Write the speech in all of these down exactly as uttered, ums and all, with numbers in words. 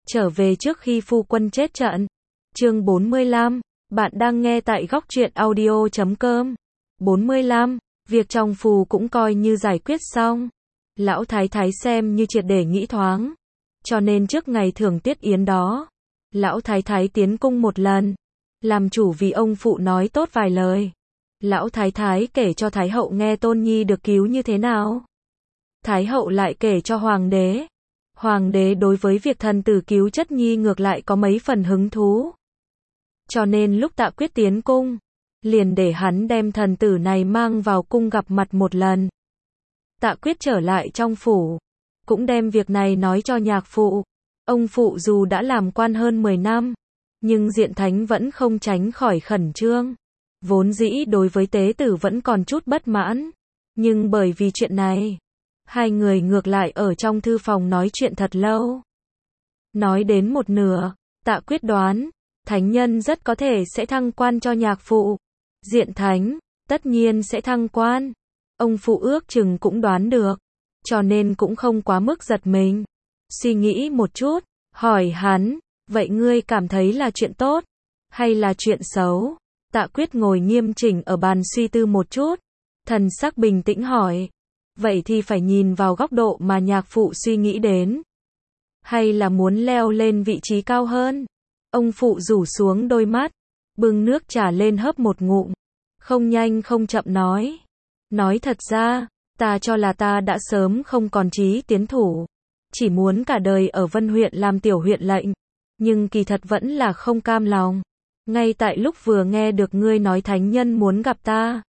trở về trước khi phu quân chết trận. Chương bốn mươi lăm, bạn đang nghe tại góc truyện audio chấm com. bốn mươi lăm, việc trong phù cũng coi như giải quyết xong. Lão thái thái xem như triệt để nghĩ thoáng. Cho nên trước ngày thưởng tiết yến đó, lão thái thái tiến cung một lần, làm chủ vì ông phụ nói tốt vài lời. Lão thái thái kể cho thái hậu nghe tôn nhi được cứu như thế nào. Thái hậu lại kể cho hoàng đế. Hoàng đế đối với việc thần tử cứu chất nhi ngược lại có mấy phần hứng thú. Cho nên lúc Tạ Quyết tiến cung, liền để hắn đem thần tử này mang vào cung gặp mặt một lần. Tạ Quyết trở lại trong phủ, cũng đem việc này nói cho nhạc phụ. Ông phụ dù đã làm quan hơn mười năm, nhưng Diện Thánh vẫn không tránh khỏi khẩn trương. Vốn dĩ đối với tế tử vẫn còn chút bất mãn, nhưng bởi vì chuyện này, hai người ngược lại ở trong thư phòng nói chuyện thật lâu. Nói đến một nửa, Tạ Quyết đoán, thánh nhân rất có thể sẽ thăng quan cho nhạc phụ. Diện Thánh, tất nhiên sẽ thăng quan. Ông phụ ước chừng cũng đoán được, cho nên cũng không quá mức giật mình. Suy nghĩ một chút, hỏi hắn, vậy ngươi cảm thấy là chuyện tốt, hay là chuyện xấu? Tạ Quyết ngồi nghiêm chỉnh ở bàn suy tư một chút, thần sắc bình tĩnh hỏi, vậy thì phải nhìn vào góc độ mà nhạc phụ suy nghĩ đến. Hay là muốn leo lên vị trí cao hơn? Ông phụ rủ xuống đôi mắt, bưng nước trà lên hớp một ngụm, không nhanh không chậm nói. Nói thật ra, ta cho là ta đã sớm không còn chí tiến thủ, chỉ muốn cả đời ở Vân huyện làm tiểu huyện lệnh, nhưng kỳ thật vẫn là không cam lòng. Ngay tại lúc vừa nghe được ngươi nói thánh nhân muốn gặp ta,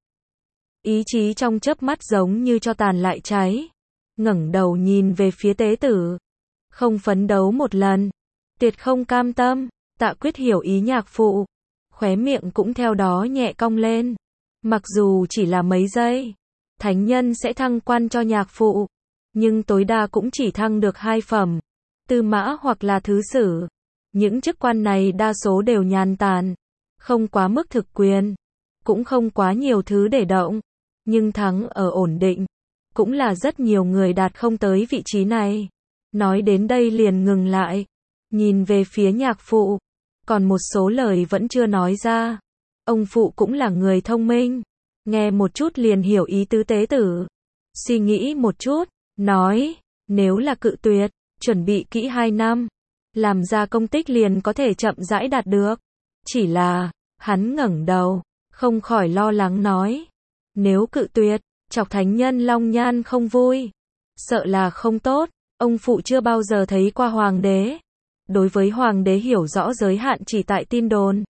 ý chí trong chớp mắt giống như cho tàn lại cháy. Ngẩng đầu nhìn về phía tế tử, không phấn đấu một lần, tuyệt không cam tâm. Tạ Quyết hiểu ý nhạc phụ, khóe miệng cũng theo đó nhẹ cong lên. Mặc dù chỉ là mấy giây, thánh nhân sẽ thăng quan cho nhạc phụ, nhưng tối đa cũng chỉ thăng được hai phẩm, tư mã hoặc là thứ sử. Những chức quan này đa số đều nhàn tản, không quá mức thực quyền, cũng không quá nhiều thứ để động, nhưng thắng ở ổn định, cũng là rất nhiều người đạt không tới vị trí này. Nói đến đây liền ngừng lại, nhìn về phía nhạc phụ, còn một số lời vẫn chưa nói ra. Ông phụ cũng là người thông minh, nghe một chút liền hiểu ý tứ tế tử. Suy nghĩ một chút, nói, nếu là cự tuyệt, chuẩn bị kỹ hai năm, làm ra công tích liền có thể chậm rãi đạt được. Chỉ là, hắn ngẩng đầu, không khỏi lo lắng nói, nếu cự tuyệt, chọc thánh nhân Long Nhan không vui, sợ là không tốt. Ông phụ chưa bao giờ thấy qua hoàng đế, đối với hoàng đế hiểu rõ giới hạn chỉ tại tin đồn,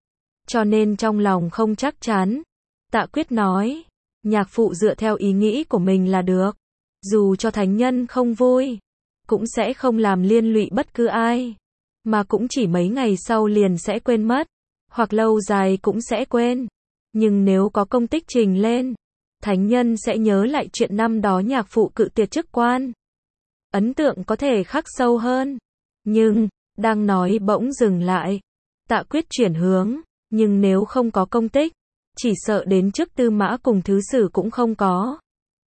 cho nên trong lòng không chắc chắn. Tạ Quyết nói, nhạc phụ dựa theo ý nghĩ của mình là được, dù cho thánh nhân không vui, cũng sẽ không làm liên lụy bất cứ ai, mà cũng chỉ mấy ngày sau liền sẽ quên mất, hoặc lâu dài cũng sẽ quên. Nhưng nếu có công tích trình lên, thánh nhân sẽ nhớ lại chuyện năm đó nhạc phụ cự tuyệt chức quan. Ấn tượng có thể khắc sâu hơn. Nhưng, đang nói bỗng dừng lại. Tạ Quyết chuyển hướng, nhưng nếu không có công tích, chỉ sợ đến chức tư mã cùng thứ sử cũng không có.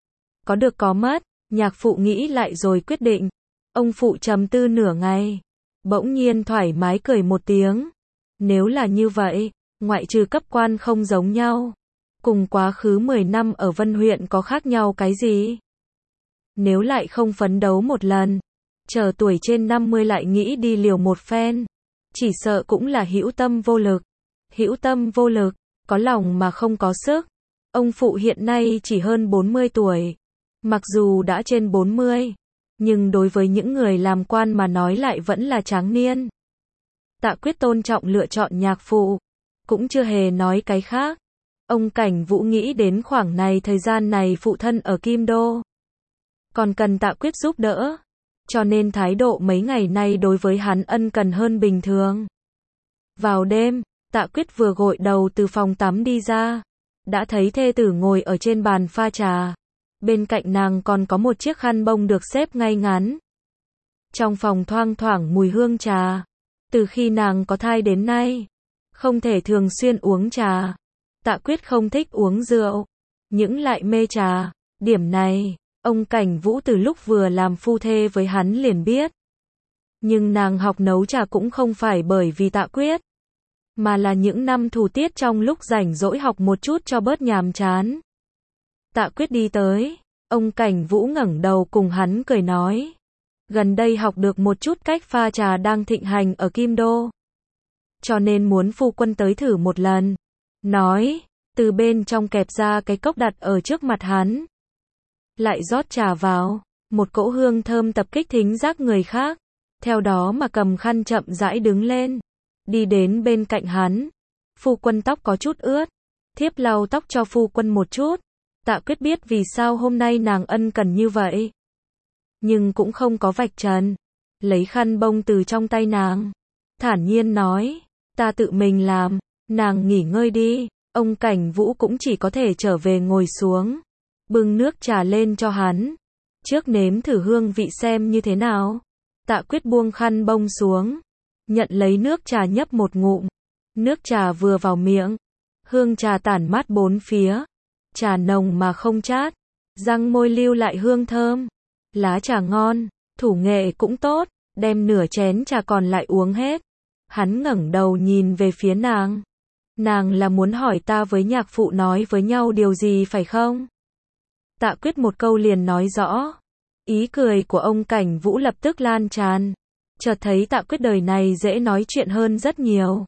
Có được có mất, nhạc phụ nghĩ lại rồi quyết định. Ông phụ trầm tư nửa ngày, bỗng nhiên thoải mái cười một tiếng. Nếu là như vậy, ngoại trừ cấp quan không giống nhau, cùng quá khứ mười năm ở Vân huyện có khác nhau cái gì? Nếu lại không phấn đấu một lần, chờ tuổi trên năm mươi lại nghĩ đi liều một phen, chỉ sợ cũng là hữu tâm vô lực. Hữu tâm vô lực, có lòng mà không có sức. Ông phụ hiện nay chỉ hơn bốn mươi tuổi, mặc dù đã trên bốn mươi, nhưng đối với những người làm quan mà nói lại vẫn là tráng niên. Tạ Quyết tôn trọng lựa chọn nhạc phụ, cũng chưa hề nói cái khác. Ông Cảnh Vũ nghĩ đến khoảng này thời gian này phụ thân ở Kim Đô, còn cần Tạ Quyết giúp đỡ, cho nên thái độ mấy ngày nay đối với hắn ân cần hơn bình thường. Vào đêm, Tạ Quyết vừa gội đầu từ phòng tắm đi ra, đã thấy thê tử ngồi ở trên bàn pha trà. Bên cạnh nàng còn có một chiếc khăn bông được xếp ngay ngắn. Trong phòng thoang thoảng mùi hương trà. Từ khi nàng có thai đến nay, không thể thường xuyên uống trà. Tạ Quyết không thích uống rượu, nhưng lại mê trà. Điểm này, ông Cảnh Vũ từ lúc vừa làm phu thê với hắn liền biết. Nhưng nàng học nấu trà cũng không phải bởi vì Tạ Quyết, mà là những năm thủ tiết trong lúc rảnh rỗi học một chút cho bớt nhàm chán. Tạ Quyết đi tới, ông Cảnh Vũ ngẩng đầu cùng hắn cười nói. Gần đây học được một chút cách pha trà đang thịnh hành ở Kim Đô. Cho nên muốn phu quân tới thử một lần. Nói, từ bên trong kẹp ra cái cốc đặt ở trước mặt hắn. Lại rót trà vào, một cỗ hương thơm tập kích thính giác người khác. Theo đó mà cầm khăn chậm rãi đứng lên. Đi đến bên cạnh hắn. Phu quân tóc có chút ướt. Thiếp lau tóc cho phu quân một chút. Tạ Quyết biết vì sao hôm nay nàng ân cần như vậy. Nhưng cũng không có vạch trần. Lấy khăn bông từ trong tay nàng. Thản nhiên nói. Ta tự mình làm. Nàng nghỉ ngơi đi. Ông Cảnh Vũ cũng chỉ có thể trở về ngồi xuống. Bưng nước trà lên cho hắn. Trước nếm thử hương vị xem như thế nào. Tạ Quyết buông khăn bông xuống. Nhận lấy nước trà nhấp một ngụm. Nước trà vừa vào miệng. Hương trà tản mát bốn phía. Trà nồng mà không chát. Răng môi lưu lại hương thơm. Lá trà ngon. Thủ nghệ cũng tốt. Đem nửa chén trà còn lại uống hết. Hắn ngẩng đầu nhìn về phía nàng. Nàng là muốn hỏi ta với nhạc phụ nói với nhau điều gì phải không? Tạ Quyết một câu liền nói rõ. Ý cười của ông Cảnh Vũ lập tức lan tràn. Chợt thấy Tạ Quyết đời này dễ nói chuyện hơn rất nhiều.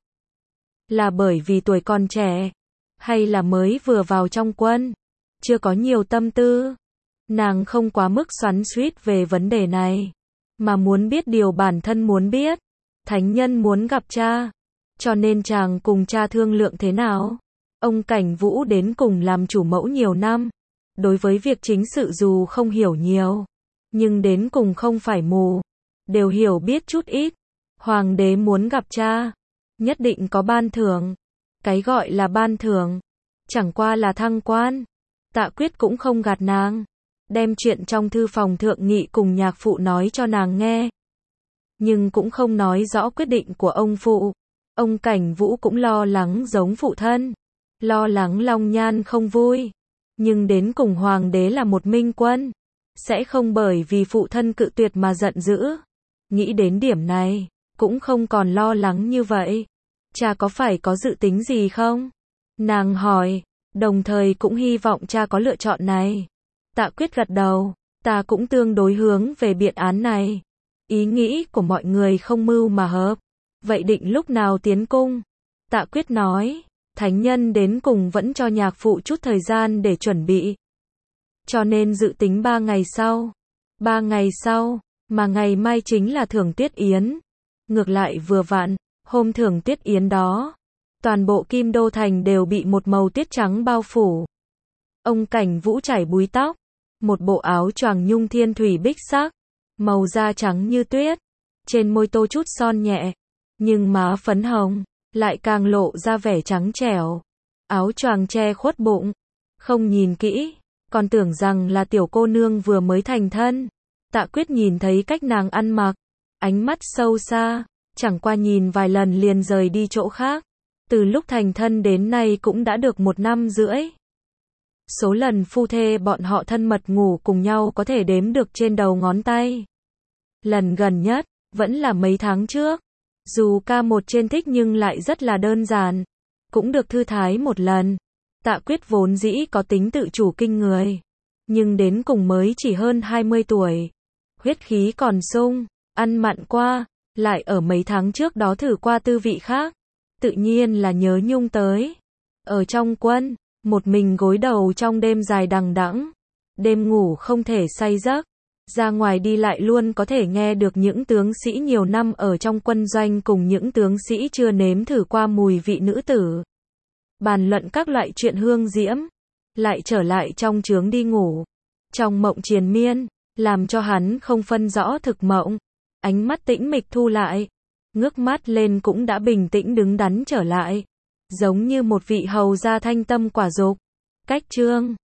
Là bởi vì tuổi còn trẻ, hay là mới vừa vào trong quân, chưa có nhiều tâm tư. Nàng không quá mức xoắn xuýt về vấn đề này, mà muốn biết điều bản thân muốn biết. Thánh nhân muốn gặp cha, cho nên chàng cùng cha thương lượng thế nào. Ông Cảnh Vũ đến cùng làm chủ mẫu nhiều năm. Đối với việc chính sự dù không hiểu nhiều, nhưng đến cùng không phải mù, đều hiểu biết chút ít. Hoàng đế muốn gặp cha, nhất định có ban thưởng. Cái gọi là ban thưởng, chẳng qua là thăng quan. Tạ Quyết cũng không gạt nàng, đem chuyện trong thư phòng thượng nghị cùng nhạc phụ nói cho nàng nghe. Nhưng cũng không nói rõ quyết định của ông phụ. Ông Cảnh Vũ cũng lo lắng giống phụ thân, lo lắng Long Nhan không vui. Nhưng đến cùng hoàng đế là một minh quân, sẽ không bởi vì phụ thân cự tuyệt mà giận dữ. Nghĩ đến điểm này, cũng không còn lo lắng như vậy. Cha có phải có dự tính gì không? Nàng hỏi, đồng thời cũng hy vọng cha có lựa chọn này. Tạ Quyết gật đầu, ta cũng tương đối hướng về biện án này. Ý nghĩ của mọi người không mưu mà hợp. Vậy định lúc nào tiến cung? Tạ Quyết nói, thánh nhân đến cùng vẫn cho nhạc phụ chút thời gian để chuẩn bị. Cho nên dự tính ba ngày sau. Ba ngày sau, mà ngày mai chính là thưởng tiết yến. Ngược lại vừa vặn, hôm thưởng tiết yến đó, toàn bộ Kim Đô Thành đều bị một màu tiết trắng bao phủ. Ông Cảnh Vũ chải búi tóc, một bộ áo choàng nhung thiên thủy bích sắc, màu da trắng như tuyết, trên môi tô chút son nhẹ, nhưng má phấn hồng, lại càng lộ ra vẻ trắng trẻo. Áo choàng che khuất bụng, không nhìn kỹ, còn tưởng rằng là tiểu cô nương vừa mới thành thân. Tạ Quyết nhìn thấy cách nàng ăn mặc, ánh mắt sâu xa, chẳng qua nhìn vài lần liền rời đi chỗ khác. Từ lúc thành thân đến nay cũng đã được một năm rưỡi. Số lần phu thê bọn họ thân mật ngủ cùng nhau có thể đếm được trên đầu ngón tay. Lần gần nhất, vẫn là mấy tháng trước. Dù ca một trên thích nhưng lại rất là đơn giản. Cũng được thư thái một lần. Tạ Quyết vốn dĩ có tính tự chủ kinh người. Nhưng đến cùng mới chỉ hơn hai mươi tuổi. Huyết khí còn sung, ăn mặn qua, lại ở mấy tháng trước đó thử qua tư vị khác. Tự nhiên là nhớ nhung tới. Ở trong quân, một mình gối đầu trong đêm dài đằng đẵng. Đêm ngủ không thể say giấc. Ra ngoài đi lại luôn có thể nghe được những tướng sĩ nhiều năm ở trong quân doanh cùng những tướng sĩ chưa nếm thử qua mùi vị nữ tử. Bàn luận các loại chuyện hương diễm. Lại trở lại trong trướng đi ngủ. Trong mộng triền miên, làm cho hắn không phân rõ thực mộng. Ánh mắt tĩnh mịch thu lại. Ngước mắt lên cũng đã bình tĩnh đứng đắn trở lại. Giống như một vị hầu gia thanh tâm quả dục. Cách chương